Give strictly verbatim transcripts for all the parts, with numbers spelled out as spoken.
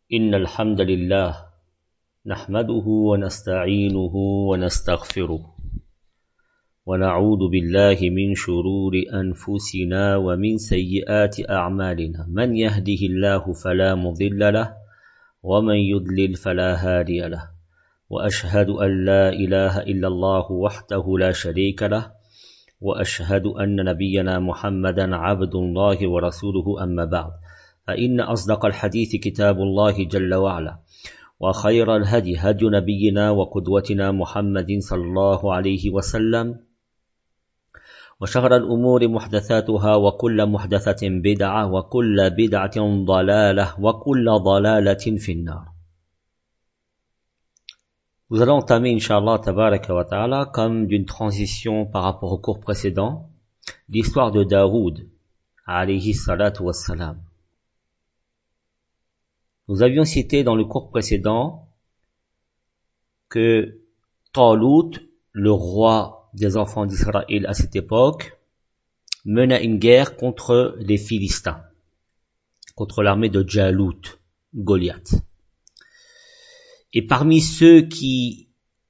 إن الحمد لله نحمده ونستعينه ونستغفره ونعوذ بالله من شرور أنفسنا ومن سيئات أعمالنا من يهده الله فلا مضل له ومن يضلل فلا هادي له وأشهد أن لا إله إلا الله وحده لا شريك له وأشهد أن نبينا محمدا عبد الله ورسوله أما بعد فإن أصدق الحديث كتاب الله جل وعلا وخير الهدي هدي نبينا وقدوتنا محمد صلى الله عليه وسلم وشر الأمور محدثاتها وكل محدثة بدعة وكل بدعة ضلالة وكل ضلالة في النار. Nous allons entamer, Inch'Allah, tabaraka wa ta'ala, comme d'une transition par rapport au cours précédent, l'histoire de Daoud, alayhi salatu wassalam. Nous avions cité dans le cours précédent que Talut, le roi des enfants d'Israël à cette époque, mena une guerre contre les Philistins, contre l'armée de Jalut, Goliath. Et parmi ceux qui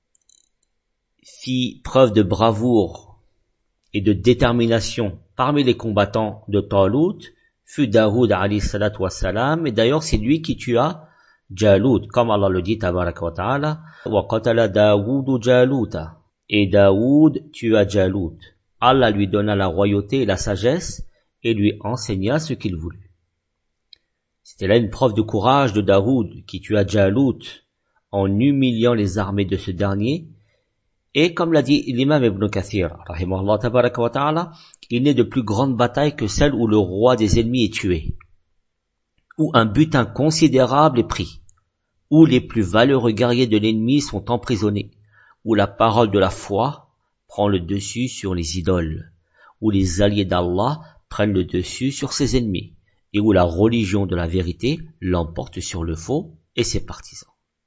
fit preuve de bravoure et de détermination parmi les combattants de Talut, fut Daoud alayhi salatu wassalam, et d'ailleurs c'est lui qui tua Jalut, comme Allah le dit, tabaraka wa ta'ala, wa qatala Daoud Jaluta, et Daoud tua Jalut. Allah lui donna la royauté et la sagesse, et lui enseigna ce qu'il voulut. C'était là une preuve de courage de Daoud, qui tua Jalut, en humiliant les armées de ce dernier, et comme l'a dit l'imam Ibn Kathir, rahimahullah tabaraka wa ta'ala, il n'est de plus grande bataille que celle où le roi des ennemis est tué, où un butin considérable est pris, où les plus valeureux guerriers de l'ennemi sont emprisonnés, où la parole de la foi prend le dessus sur les idoles, où les alliés d'Allah prennent le dessus sur ses ennemis, et où la religion de la vérité l'emporte sur le faux et ses partisans.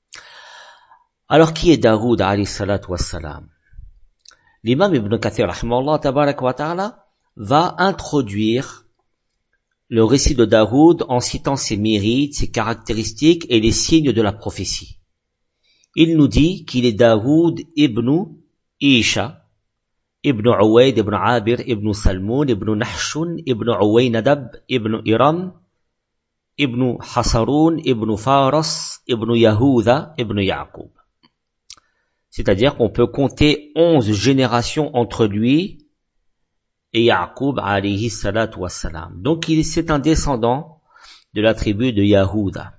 Alors qui est Daoud alayhi salatu wassalam? L'imam Ibn Kathir rahimahullah tabarak wa ta'ala va introduire le récit de Daoud en citant ses mérites, ses caractéristiques et les signes de la prophétie. Il nous dit qu'il est Daoud ibn Isha, ibn Uwayd, ibn Abir, ibn Salmoun, ibn Nahshun, ibn Uwaynadab, ibn Iram, ibn Hasaroun, ibn Faras, ibn Yahuda, ibn Yaqub. C'est-à-dire qu'on peut compter onze générations entre lui et Yaqub alayhi salatu wassalam. Donc il c'est un descendant de la tribu de Yahuda.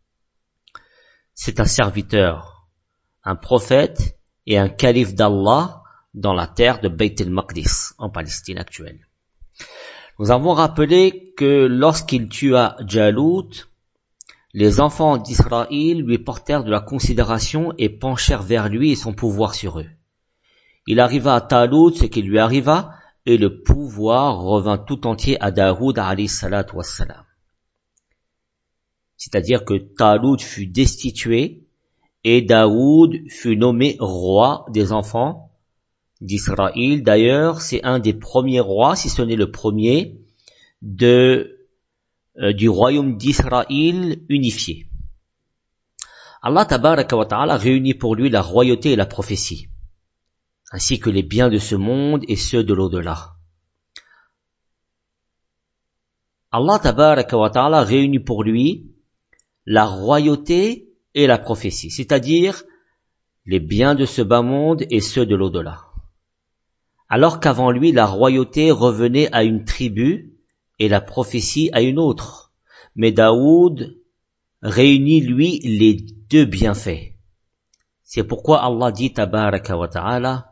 C'est un serviteur, un prophète et un calife d'Allah dans la terre de Bayt el-Maqdis, en Palestine actuelle. Nous avons rappelé que lorsqu'il tua Jalut, les enfants d'Israël lui portèrent de la considération et penchèrent vers lui et son pouvoir sur eux. Il arriva à Talut ce qui lui arriva, et le pouvoir revint tout entier à Daoud alayhi salatu wassalam. C'est-à-dire que Talut fut destitué et Daoud fut nommé roi des enfants d'Israël. D'ailleurs, c'est un des premiers rois, si ce n'est le premier, de du royaume d'Israël unifié. Allah tabaraka wa ta'ala réunit pour lui la royauté et la prophétie, ainsi que les biens de ce monde et ceux de l'au-delà. Allah tabaraka wa ta'ala réunit pour lui la royauté et la prophétie, c'est-à-dire les biens de ce bas monde et ceux de l'au-delà. Alors qu'avant lui, la royauté revenait à une tribu et la prophétie à une autre. Mais Daoud réunit lui les deux bienfaits. C'est pourquoi Allah dit tabaraka wa ta'ala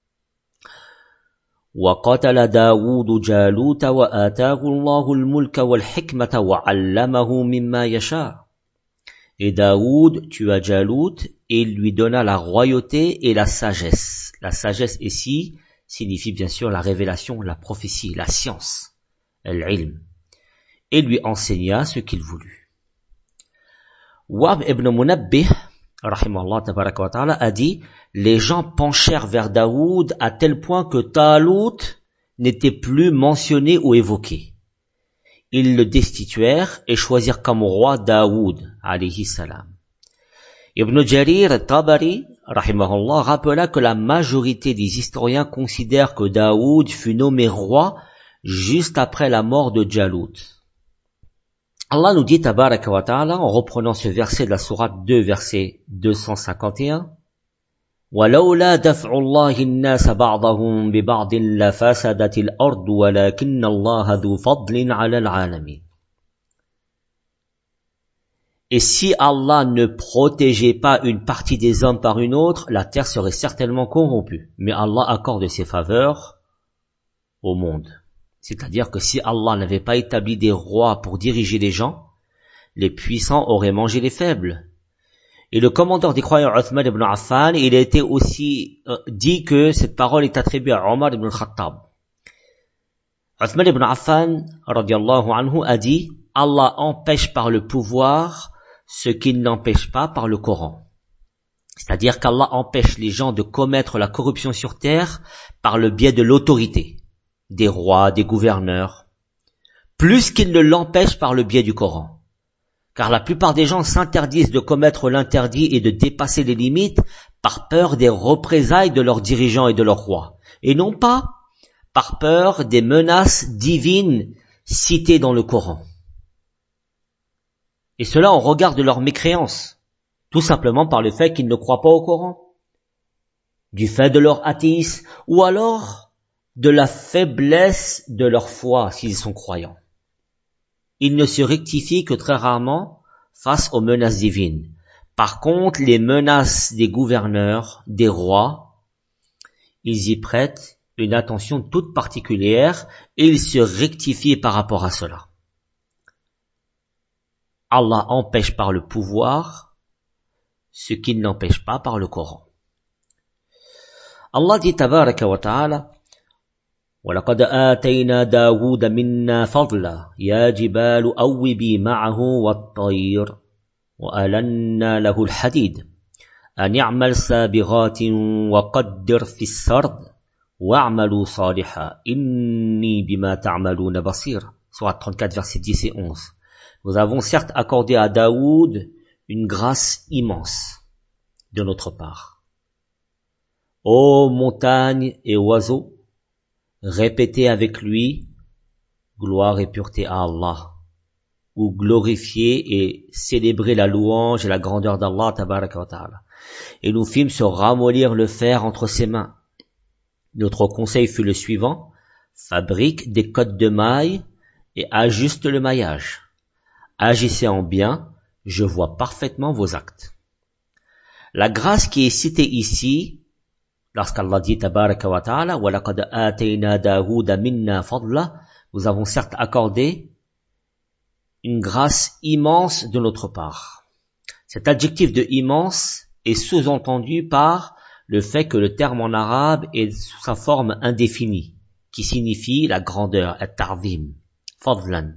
wa qatala Daoud Jaluta wa atahu Allahu al-mulka wal hikmata wa 'allamahu mimma yasha. Et Daoud tua Jalut et lui donna la royauté et la sagesse. La sagesse ici signifie bien sûr la révélation, la prophétie, la science. Al-ilm, et lui enseigna ce qu'il voulut. Wahb ibn Munabbih, rahimahullah tabaraka wa ta'ala, a dit, les gens penchèrent vers Daoud à tel point que Talut n'était plus mentionné ou évoqué. ils le destituèrent et choisirent comme roi Daoud, alayhi salam. Ibn Jarir Tabari, rahimahullah, rappela que la majorité des historiens considèrent que Daoud fut nommé roi juste après la mort de Jalut. Allah nous dit, tabaraka wa ta'ala, en reprenant ce verset de la sourate deux, verset deux cent cinquante et un, وَلَوْلَا دَفْعُ اللَّهِ النَّاسَ بَعْضَهُمْ بِبَعْضٍ لَفَسَدَتِ الْأَرْضُ وَلَكِنَّ اللَّهَ ذُو فَضْلٍ عَلَى الْعَالَمِينَ. Et si Allah ne protégeait pas une partie des hommes par une autre, la terre serait certainement corrompue. Mais Allah accorde ses faveurs au monde. C'est-à-dire que si Allah n'avait pas établi des rois pour diriger les gens, les puissants auraient mangé les faibles. Et le commandeur des croyants, Uthman ibn Affan, il a été aussi euh, dit que cette parole est attribuée à Omar ibn Khattab. Uthman ibn Affan, radiyallahu anhu, a dit, Allah empêche par le pouvoir ce qu'il n'empêche pas par le Coran. C'est-à-dire qu'Allah empêche les gens de commettre la corruption sur terre par le biais de l'autorité, des rois, des gouverneurs, plus qu'il ne l'empêche par le biais du Coran. Car la plupart des gens s'interdisent de commettre l'interdit et de dépasser les limites par peur des représailles de leurs dirigeants et de leurs rois, et non pas par peur des menaces divines citées dans le Coran. Et cela en regard de leur mécréance, tout simplement par le fait qu'ils ne croient pas au Coran, du fait de leur athéisme, ou alors de la faiblesse de leur foi s'ils sont croyants. Ils ne se rectifient que très rarement face aux menaces divines. Par contre, les menaces des gouverneurs, des rois, ils y prêtent une attention toute particulière et ils se rectifient par rapport à cela. Allah empêche par le pouvoir ce qu'il n'empêche pas par le Coran. Allah dit tabaraka wa ta'ala, وَلَقَدْ آتَيْنَا دَاوُودَ مِنَّا فَضْلًا يَا جِبَالُ أَوِّبِي مَعَهُ وَالطَّيْرَ وَأَلَنَّا لَهُ الْحَدِيدَ أَنِ اعْمَلْ سَابِغَاتٍ وَقَدِّرْ فِي السَّرْدِ وَاعْمَلُوا صَالِحًا إِنِّي بِمَا تَعْمَلُونَ بَصِيرٌ. Sourate trente-quatre, versets dix et onze. Nous avons certes accordé à Daoud une grâce immense de notre part. Ô montagnes et oiseaux, répétez avec lui gloire et pureté à Allah, ou glorifier et célébrer la louange et la grandeur d'Allah tabaraka wa ta'ala. Et nous fîmes se ramollir le fer entre ses mains. Notre conseil fut le suivant: fabrique des cottes de mailles et ajuste le maillage. Agissez en bien, je vois parfaitement vos actes. La grâce qui est citée ici, lorsqu'Allah dit tabaraka wa ta'ala, وَلَقَدْ آتَيْنَا دَاوُودَ مِنَّا فَضْلًا, nous avons certes accordé une grâce immense de notre part. Cet adjectif de immense est sous-entendu par le fait que le terme en arabe est sous sa forme indéfinie, qui signifie la grandeur, at-ta'zim, fadlan.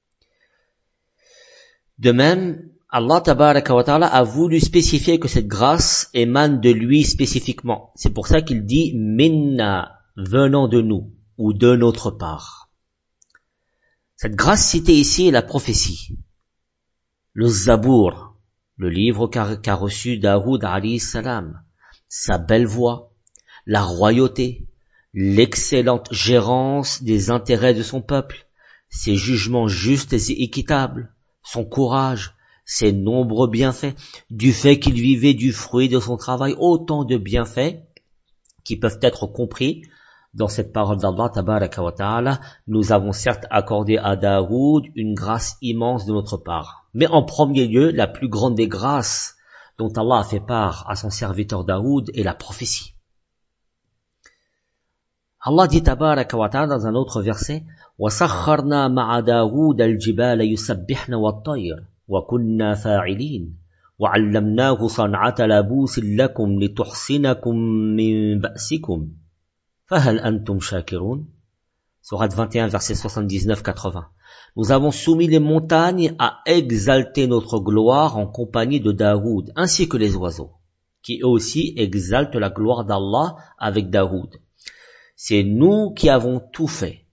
De même, Allah tabaraka wa ta'ala a voulu spécifier que cette grâce émane de lui spécifiquement. C'est pour ça qu'il dit minna, venant de nous, ou de notre part. Cette grâce citée ici est la prophétie. Le Zabour, le livre qu'a, qu'a reçu Daoud alayhi salam, sa belle voix, la royauté, l'excellente gérance des intérêts de son peuple, ses jugements justes et équitables, son courage, ses nombreux bienfaits, du fait qu'il vivait du fruit de son travail, autant de bienfaits qui peuvent être compris dans cette parole d'Allah tabaraka wa ta'ala. Nous avons certes accordé à Daoud une grâce immense de notre part. Mais en premier lieu, la plus grande des grâces dont Allah a fait part à son serviteur Daoud est la prophétie. Allah dit tabaraka wa ta'ala dans un autre verset, وَسَخَّرْنَا مَعَ دَاوُودَ الْجِبَالَ يُسَبِّحْنَ وَالطَّيْرَ وَكُنَّا فَاعِلِينَ وَعَلَّمْنَاهُ صَنْعَةَ لَبُوسٍ لَكُمْ لِتُحْصِنَكُمْ مِنْ بَأْسِكُمْ فَهَلْ أَنْتُمْ شَاكِرُونَ. Sourate vingt et un, versets soixante-dix-neuf à quatre-vingts. Nous avons soumis les montagnes à exalter notre gloire en compagnie de Daoud, ainsi que les oiseaux, qui eux aussi exaltent la gloire d'Allah avec Daoud. C'est nous qui avons tout fait.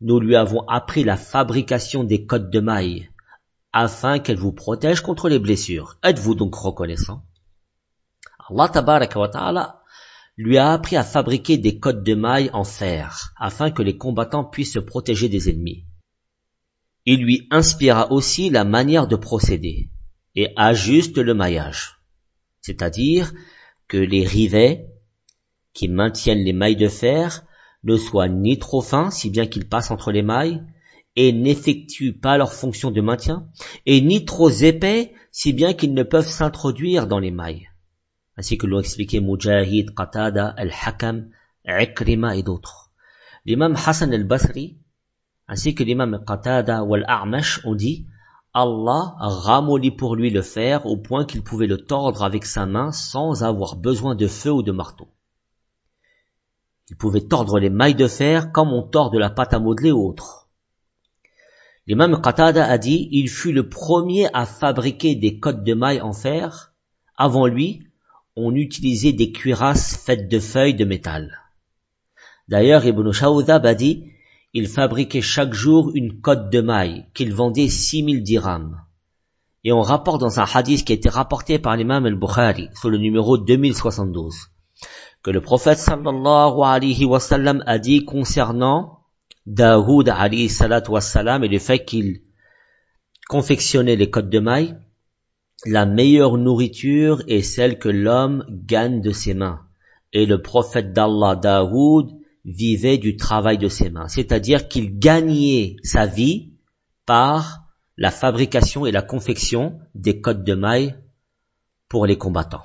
nous lui avons appris la fabrication des cottes de mailles, afin qu'elle vous protège contre les blessures. Êtes-vous donc reconnaissant? Allah tabaraka wa ta'ala lui a appris à fabriquer des cottes de mailles en fer, afin que les combattants puissent se protéger des ennemis. Il lui inspira aussi la manière de procéder, et ajuste le maillage. C'est-à-dire que les rivets qui maintiennent les mailles de fer ne soient ni trop fins, si bien qu'ils passent entre les mailles, et n'effectuent pas leur fonction de maintien, et ni trop épais, si bien qu'ils ne peuvent s'introduire dans les mailles. Ainsi que l'ont expliqué Mujahid, Qatada, Al-Hakam, Ikrima et d'autres. L'imam Hassan al-Basri, ainsi que l'imam Qatada ou Al-A'mash ont dit « Allah ramollit pour lui le fer au point qu'il pouvait le tordre avec sa main sans avoir besoin de feu ou de marteau. » Il pouvait tordre les mailles de fer comme on tord de la pâte à modeler ou autre. L'imam Qatada a dit « Il fut le premier à fabriquer des cottes de mailles en fer. Avant lui, on utilisait des cuirasses faites de feuilles de métal. » D'ailleurs, Ibn Shawdhab a dit « Il fabriquait chaque jour une cotte de mailles qu'il vendait six mille dirhams. » Et on rapporte dans un hadith qui a été rapporté par l'imam al-Bukhari sur le numéro deux mille soixante-douze que le prophète sallallahu alayhi wa sallam a dit concernant Daoud alayhi salatu wa salam et le fait qu'il confectionnait les cottes de mailles: la meilleure nourriture est celle que l'homme gagne de ses mains. Et le prophète d'Allah Daoud vivait du travail de ses mains, c'est-à-dire qu'il gagnait sa vie par la fabrication et la confection des cottes de mailles pour les combattants.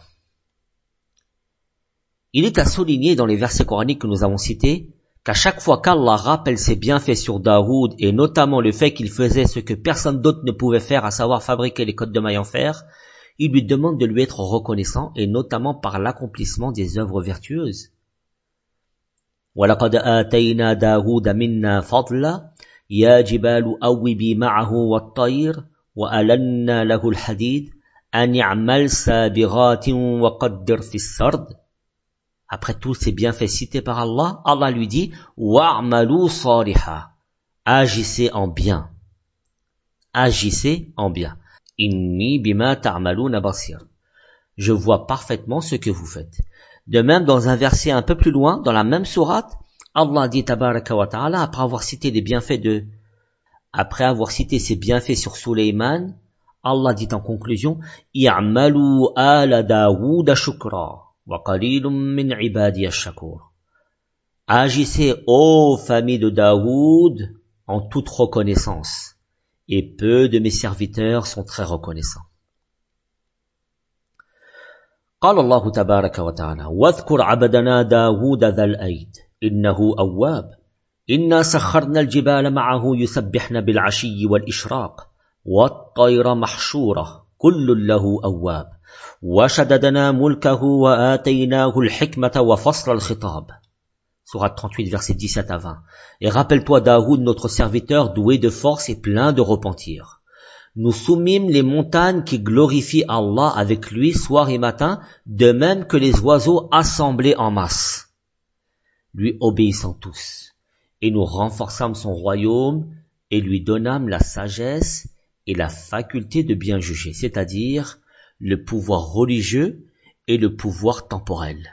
Il est à souligner dans les versets coraniques que nous avons cités qu'à chaque fois qu'Allah rappelle ses bienfaits sur Daoud, et notamment le fait qu'il faisait ce que personne d'autre ne pouvait faire, à savoir fabriquer les cottes de mailles en fer, il lui demande de lui être reconnaissant, et notamment par l'accomplissement des œuvres vertueuses. وَلَقَدْ آتَيْنَا دَاوُودَ مِنَّا فَضْلًا يَا جِبَالُ أَوِّبِي مَعَهُ وَالطَّيْرَ وَأَلَنَّا لَهُ الْحَدِيدَ أَنِ اعْمَلْ سَابِغَاتٍ وَقَدِّرْ فِي السَّرْدِ. Après tous ces bienfaits cités par Allah, Allah lui dit « Wa'malu saliha » agissez en bien. Agissez en bien. « Inni bima ta'maluna basir » je vois parfaitement ce que vous faites. De même, dans un verset un peu plus loin, dans la même sourate, Allah dit tabaraka wa ta'ala, après avoir cité les bienfaits de, après avoir cité ses bienfaits sur Sulayman, Allah dit en conclusion, i'malu ala Daoud shukra. Agissez, ô famille de Daoud, en toute reconnaissance, et peu de mes serviteurs sont très reconnaissants. قال الله تبارك وتعالى واذكر عبدنا داود ذا الأيد إنه أواب إنا سخرنا الجبال معه يسبحن بالعشي والإشراق والطير محشورة كل له أواب وشددنا ملكه وآتيناه الحكمة وفصل الخطاب. Sourate trente-huit, versets dix-sept à vingt. Et rappelle-toi Daoud, notre serviteur, doué de force et plein de repentir. Nous soumîmes les montagnes qui glorifient Allah avec lui soir et matin, de même que les oiseaux assemblés en masse, lui obéissant tous. Et nous renforçâmes son royaume et lui donnâmes la sagesse et la faculté de bien juger, c'est-à-dire le pouvoir religieux et le pouvoir temporel.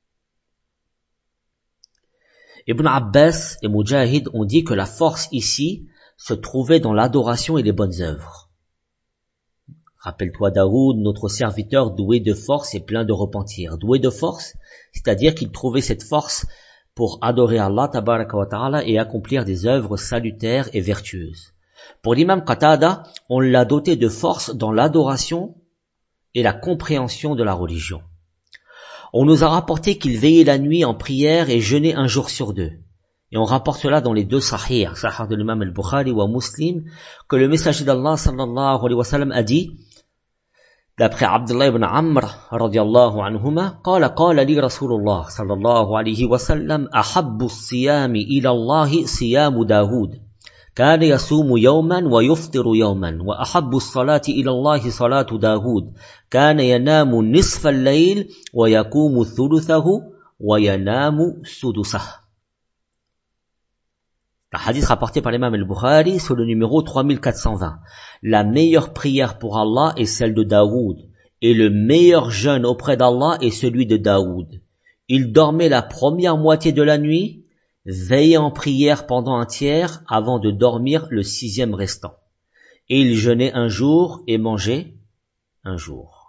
Ibn Abbas et Mujahid ont dit que la force ici se trouvait dans l'adoration et les bonnes œuvres. Rappelle-toi Daoud, notre serviteur doué de force et plein de repentir. Doué de force, c'est-à-dire qu'il trouvait cette force pour adorer Allah tabaraka wa ta'ala et accomplir des œuvres salutaires et vertueuses. Pour l'imam Qatada, on l'a doté de force dans l'adoration et la compréhension de la religion. On nous a rapporté qu'il veillait la nuit en prière et jeûnait un jour sur deux. Et on rapporte cela dans les deux sahih, sahih de l'imam al-Bukhari ou Muslim, que le messager d'Allah sallallahu alayhi wa sallam a dit, d'après Abdullah ibn Amr radiyallahu anhuma, قال قال لي رسول الله صلى الله عليه وسلم أحب الصيام إلى الله صيام داود كان يصوم يوما ويفطر يوما وأحب الصلاة إلى الله صلاة داود كان ينام نصف الليل ويقوم ثلثه وينام سدسه. Un hadith rapporté par l'imam al-Bukhari sur le numéro trois mille quatre cent vingt. La meilleure prière pour Allah est celle de Daoud, et le meilleur jeûne auprès d'Allah est celui de Daoud. Il dormait la première moitié de la nuit, veillait en prière pendant un tiers avant de dormir le sixième restant. Et il jeûnait un jour et mangeait un jour.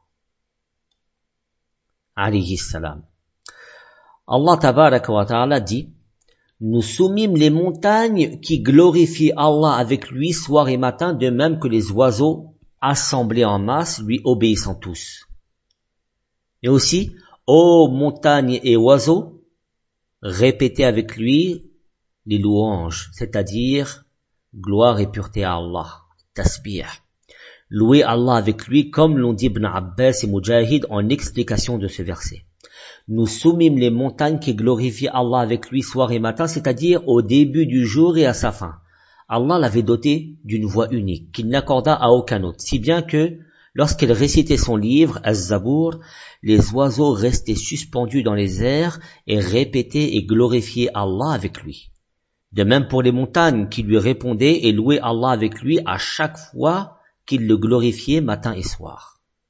Alayhi salam. Allah tabaraka wa ta'ala dit: nous soumîmes les montagnes qui glorifient Allah avec lui soir et matin, de même que les oiseaux assemblés en masse lui obéissant tous. Et aussi, ô montagnes et oiseaux, répétez avec lui les louanges, c'est-à-dire gloire et pureté à Allah, tasbih. Louez Allah avec lui, comme l'ont dit Ibn Abbas et Mujahid en explication de ce verset. Nous soumîmes les montagnes qui glorifient Allah avec lui soir et matin, c'est-à-dire au début du jour et à sa fin. Allah l'avait doté d'une voix unique, qu'il n'accorda à aucun autre, si bien que, lorsqu'il récitait son livre, Az-Zabour, les oiseaux restaient suspendus dans les airs et répétaient et glorifiaient Allah avec lui. De même pour les montagnes qui lui répondaient et louaient Allah avec lui à chaque fois qu'il le glorifiait matin et soir.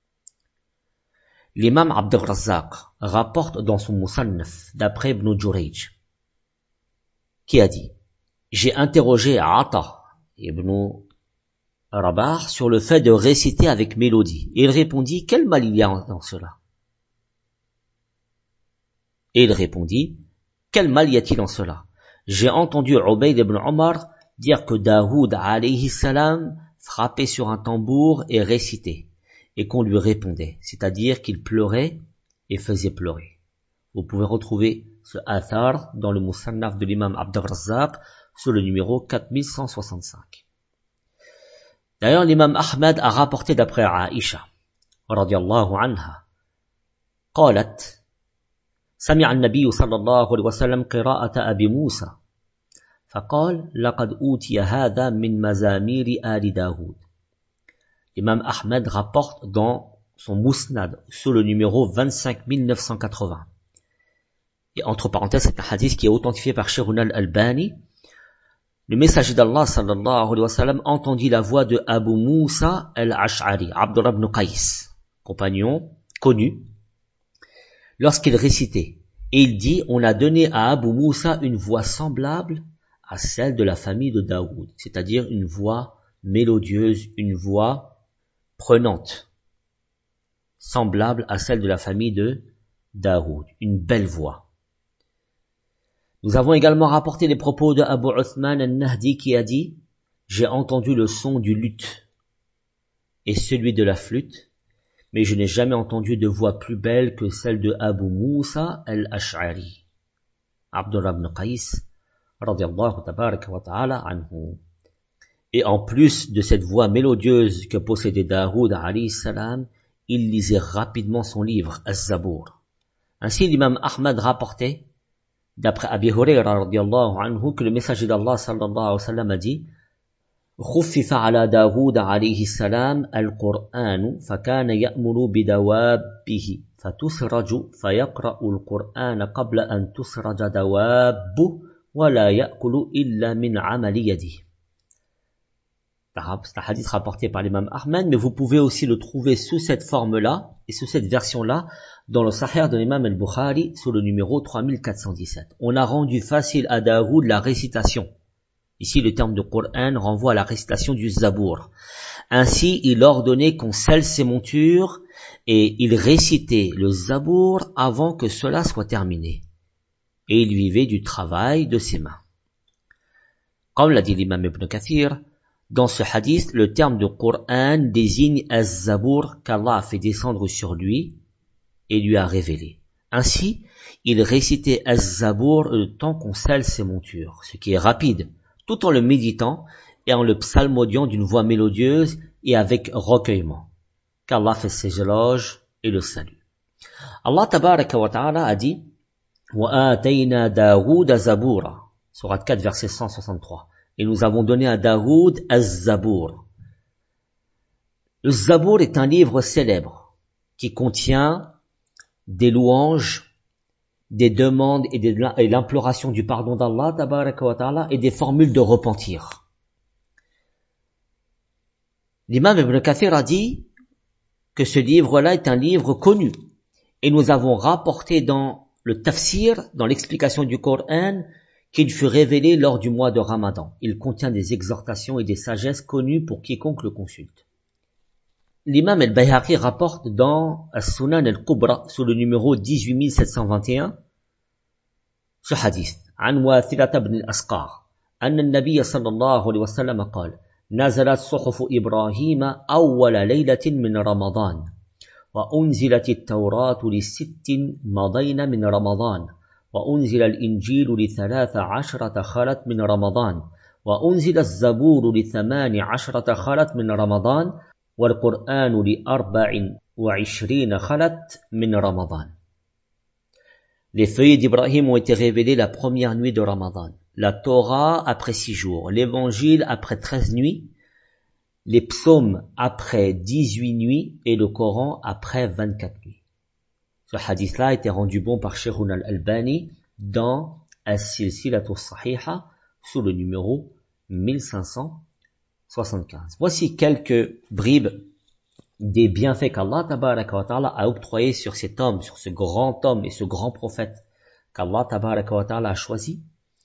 L'imam Abd al-Razzaq rapporte dans son Musannaf, d'après Ibn Jurayj, qui a dit: j'ai interrogé Ata ibn Rabah sur le fait de réciter avec mélodie. Et il répondit: quel mal il y a dans cela? Et il répondit: quel mal y a-t-il en cela? J'ai entendu Ubayd ibn Omar dire que Daoud alayhi salam frappait sur un tambour et récitait, et qu'on lui répondait, c'est-à-dire qu'il pleurait et faisait pleurer. Vous pouvez retrouver ce athar dans le Musannaf de l'imam Abd al-Razzaq sur le numéro quatre mille cent soixante-cinq. D'ailleurs, l'imam Ahmad a rapporté d'après Aïcha, radiyallahu anha, قالت سمع النبي صلى الله عليه وسلم قراءة أبي موسى فقال لقد أوتي هذا من مزامير آل داود. L'imam Ahmed rapporte dans son Musnad sur le numéro vingt-cinq mille neuf cent quatre-vingts. Et entre parenthèses, c'est un hadith qui est authentifié par Shirun al-Albani. Le messager d'Allah sallallahu alayhi wa sallam entendit la voix de Abu Musa al-Ash'ari, Abdullah ibn Qais, compagnon connu, lorsqu'il récitait. Et il dit: on a donné à Abu Musa une voix semblable à celle de la famille de Daoud, c'est-à-dire une voix mélodieuse, une voix prenante, semblable à celle de la famille de Daoud, une belle voix. Nous avons également rapporté les propos de Abu Uthman al-Nahdi qui a dit: j'ai entendu le son du luth et celui de la flûte, mais je n'ai jamais entendu de voix plus belle que celle de Abu Musa al-Ash'ari, Abdullah ibn Qais, radiyallahu tabaraka wa ta'ala anhu. Et en plus de cette voix mélodieuse que possédait Daoud alayhi salam, il lisait rapidement son livre, Az-Zabour. Ainsi, l'imam Ahmad rapportait, d'après Abi Hurayra radiyallahu anhu, que le messager d'Allah sallallahu alayhi wa sallam a dit: خفف على داود عليه السلام القرآن فكان يأمر بدوابه فتسرج فيقرأ القرآن قبل أن تسرج دوابه ولا يأكل إلا من عمل يده. C'est un hadith rapporté par l'imam Ahmed, mais vous pouvez aussi le trouver sous cette forme-là et sous cette version-là dans le Sahih de l'imam al-Bukhari sur le numéro trois mille quatre cent dix-sept. On a rendu facile à Daoud la récitation. Ici, le terme de Qur'an renvoie à la récitation du Zabour. Ainsi, il ordonnait qu'on scelle ses montures et il récitait le Zabour avant que cela soit terminé. Et il vivait du travail de ses mains. Comme l'a dit l'imam Ibn Kathir, dans ce hadith, le terme de Qur'an désigne Az-Zabour qu'Allah a fait descendre sur lui et lui a révélé. Ainsi, il récitait Az-Zabour le temps qu'on scelle ses montures, ce qui est rapide, tout en le méditant et en le psalmodiant d'une voix mélodieuse et avec recueillement. Qu'Allah fait ses éloges et le salue. Allah tabaraka wa ta'ala a dit: Wa atayna Daoud Zabura, sourate quatre, verset cent soixante-trois. Et nous avons donné à Daoud Az-Zabour. Le Zabour est un livre célèbre qui contient des louanges des demandes et, des, et l'imploration du pardon d'Allah tabaraka wa ta'ala et des formules de repentir. L'imam Ibn Kathir a dit que ce livre-là est un livre connu et nous avons rapporté dans le tafsir, dans l'explication du Coran, qu'il fut révélé lors du mois de Ramadan. Il contient des exhortations et des sagesses connues pour quiconque le consulte. L'imam al-Bayhaqi rapporte dans As-Sunan al-Kubra, sous le numéro dix-huit mille sept cent vingt et un, ce hadith, عن واثلة بن الأسقار أن النبي صلى الله عليه وسلم قال نزلت صحف إبراهيم أول ليلة من رمضان وأنزلت التوراة لست مضين من رمضان وأنزل الإنجيل لثلاث عشرة خلت من رمضان وأنزل الزبور لثمان عشرة خلت من رمضان والقرآن لأربع وعشرين خلت من رمضان. Les feuillets d'Ibrahim ont été révélés la première nuit de Ramadan, la Torah après six jours, l'Évangile après treize nuits, les psaumes après dix-huit nuits et le Coran après vingt-quatre nuits. Ce hadith-là a été rendu bon par Sheikhuna al-Albani dans As-Silsilatu as-Sahiha sous le numéro mille cinq cent soixante-quinze. Voici quelques bribes des bienfaits qu'Allah tabaraka wa ta'ala a octroyés sur cet homme, sur ce grand homme et ce grand prophète qu'Allah tabaraka wa ta'ala a choisi.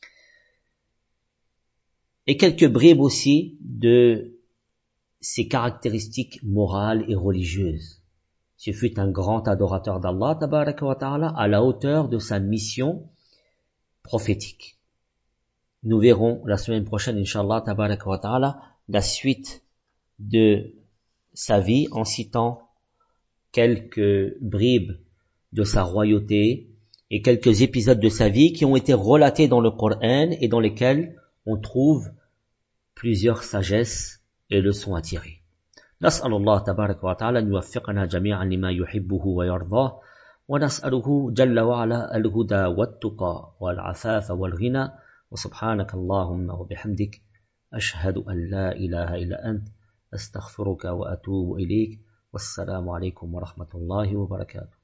Et quelques bribes aussi de ses caractéristiques morales et religieuses. Ce fut un grand adorateur d'Allah tabaraka wa ta'ala à la hauteur de sa mission prophétique. Nous verrons la semaine prochaine, Inch'Allah tabaraka wa ta'ala, la suite de sa vie en citant quelques bribes de sa royauté et quelques épisodes de sa vie qui ont été relatés dans le Coran et dans lesquels on trouve plusieurs sagesses et leçons à tirer. نسأل الله تبارك وتعالى أن يوفقنا جميعا لما يحبه ويرضاه ونسأله جل وعلا الهدى والتقى والعفاف والغنى وسبحانك اللهم وبحمدك أشهد أن لا إله إلا أنت أستغفرك وأتوب إليك والسلام عليكم ورحمة الله وبركاته.